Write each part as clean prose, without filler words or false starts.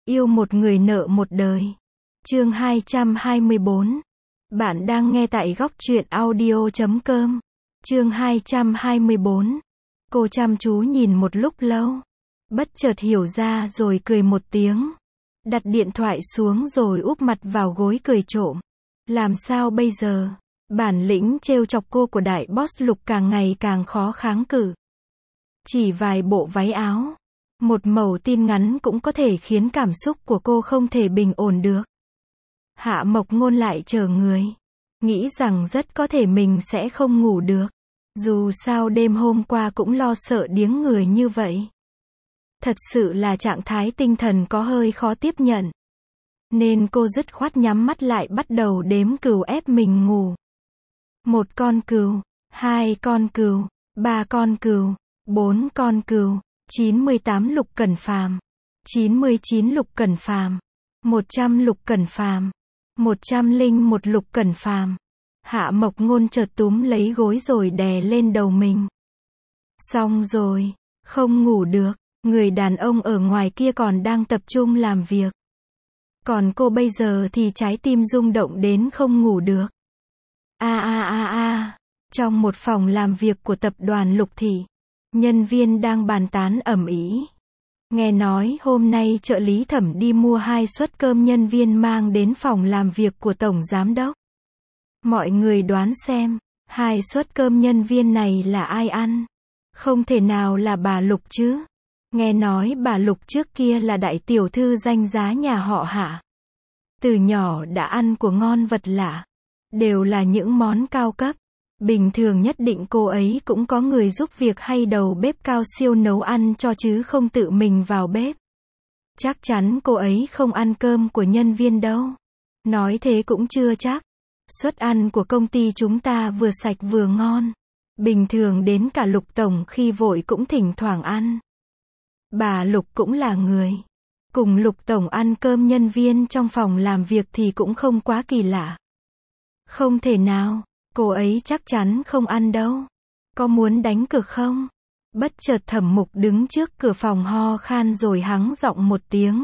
Yêu một người nợ một đời. Chương 224. Bạn đang nghe tại góc truyện audio.com. Chương 224. Cô chăm chú nhìn một lúc lâu. Bất chợt hiểu ra rồi cười một tiếng. Đặt điện thoại xuống rồi úp mặt vào gối cười trộm. Làm sao bây giờ? Bản lĩnh trêu chọc cô của đại boss Lục càng ngày càng khó kháng cự. Chỉ vài bộ váy áo, một mẩu tin ngắn cũng có thể khiến cảm xúc của cô không thể bình ổn được. Hạ Mộc Ngôn lại chờ người. Nghĩ rằng rất có thể mình sẽ không ngủ được. Dù sao đêm hôm qua cũng lo sợ điếng người như vậy. Thật sự là trạng thái tinh thần có hơi khó tiếp nhận. Nên cô dứt khoát nhắm mắt lại bắt đầu đếm cừu ép mình ngủ. 1 con cừu, 2 con cừu, 3 con cừu, 4 con cừu, 98 Lục Cẩn Phàm, 99 Lục Cẩn Phàm, 100 Lục Cẩn Phàm, 101 Lục Cẩn Phàm. Hạ Mộc Ngôn chợt túm lấy gối rồi đè lên đầu mình. Xong rồi, không ngủ được, người đàn ông ở ngoài kia còn đang tập trung làm việc. Còn cô bây giờ thì trái tim rung động đến không ngủ được. Trong một phòng làm việc của tập đoàn Lục Thị, nhân viên đang bàn tán ầm ĩ. Nghe nói hôm nay trợ lý Thẩm đi mua 2 suất cơm nhân viên mang đến phòng làm việc của tổng giám đốc. Mọi người đoán xem, 2 suất cơm nhân viên này là ai ăn? Không thể nào là bà Lục chứ. Nghe nói bà Lục trước kia là đại tiểu thư danh giá nhà họ Hạ. Từ nhỏ đã ăn của ngon vật lạ. Đều là những món cao cấp. Bình thường nhất định cô ấy cũng có người giúp việc hay đầu bếp cao siêu nấu ăn cho chứ không tự mình vào bếp. Chắc chắn cô ấy không ăn cơm của nhân viên đâu. Nói thế cũng chưa chắc. Suất ăn của công ty chúng ta vừa sạch vừa ngon. Bình thường đến cả Lục tổng khi vội cũng thỉnh thoảng ăn. Bà Lục cũng là người. Cùng Lục tổng ăn cơm nhân viên trong phòng làm việc thì cũng không quá kỳ lạ. Không thể nào, cô ấy chắc chắn không ăn đâu. Có muốn đánh cược không? Bất chợt Thẩm Mục đứng trước cửa phòng ho khan rồi hắng giọng một tiếng.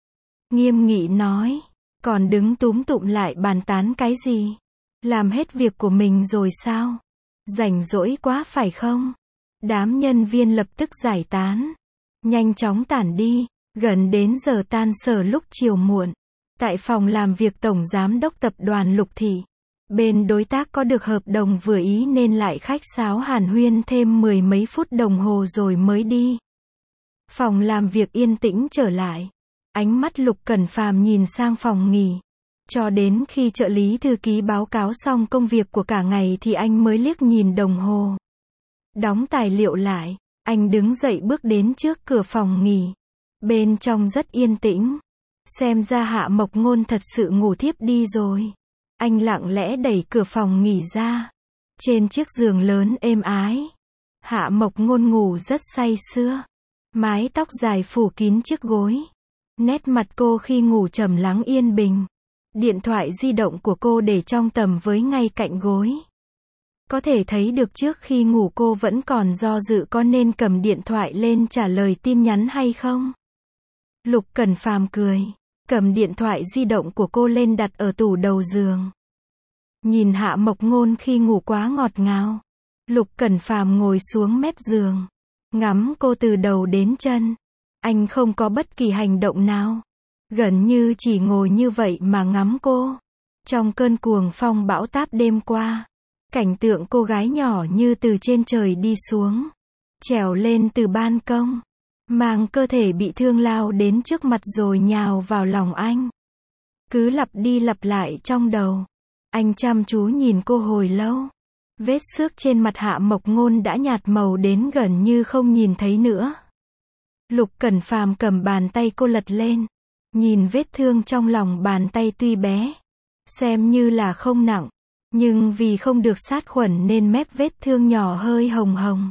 Nghiêm nghị nói, còn đứng túm tụm lại bàn tán cái gì? Làm hết việc của mình rồi sao? Rảnh rỗi quá phải không? Đám nhân viên lập tức giải tán. Nhanh chóng tản đi, gần đến giờ tan sở lúc chiều muộn. Tại phòng làm việc tổng giám đốc tập đoàn Lục Thị. Bên đối tác có được hợp đồng vừa ý nên lại khách sáo hàn huyên thêm 10 mấy phút đồng hồ rồi mới đi. Phòng làm việc yên tĩnh trở lại. Ánh mắt Lục Cẩn Phàm nhìn sang phòng nghỉ. Cho đến khi trợ lý thư ký báo cáo xong công việc của cả ngày thì anh mới liếc nhìn đồng hồ. Đóng tài liệu lại, anh đứng dậy bước đến trước cửa phòng nghỉ. Bên trong rất yên tĩnh. Xem ra Hạ Mộc Ngôn thật sự ngủ thiếp đi rồi. Anh lặng lẽ đẩy cửa phòng nghỉ ra. Trên chiếc giường lớn êm ái, Hạ Mộc Ngôn ngủ rất say sưa. Mái tóc dài phủ kín chiếc gối. Nét mặt cô khi ngủ trầm lắng yên bình. Điện thoại di động của cô để trong tầm với ngay cạnh gối. Có thể thấy được trước khi ngủ cô vẫn còn do dự có nên cầm điện thoại lên trả lời tin nhắn hay không. Lục Cẩn Phàm cười, cầm điện thoại di động của cô lên đặt ở tủ đầu giường. Nhìn Hạ Mộc Ngôn khi ngủ quá ngọt ngào. Lục Cẩn Phàm ngồi xuống mép giường. Ngắm cô từ đầu đến chân. Anh không có bất kỳ hành động nào. Gần như chỉ ngồi như vậy mà ngắm cô. Trong cơn cuồng phong bão táp đêm qua. Cảnh tượng cô gái nhỏ như từ trên trời đi xuống. Trèo lên từ ban công. Mang cơ thể bị thương lao đến trước mặt rồi nhào vào lòng anh. Cứ lặp đi lặp lại trong đầu. Anh chăm chú nhìn cô hồi lâu. Vết xước trên mặt Hạ Mộc Ngôn đã nhạt màu đến gần như không nhìn thấy nữa. Lục Cẩn Phàm cầm bàn tay cô lật lên. Nhìn vết thương trong lòng bàn tay tuy bé. Xem như là không nặng. Nhưng vì không được sát khuẩn nên mép vết thương nhỏ hơi hồng hồng.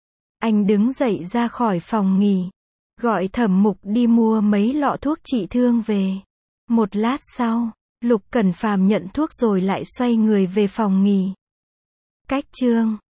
Anh đứng dậy ra khỏi phòng nghỉ. Gọi Thẩm Mục đi mua mấy lọ thuốc trị thương về. Một lát sau, Lục Cẩn Phàm nhận thuốc rồi lại xoay người về phòng nghỉ. Cách chương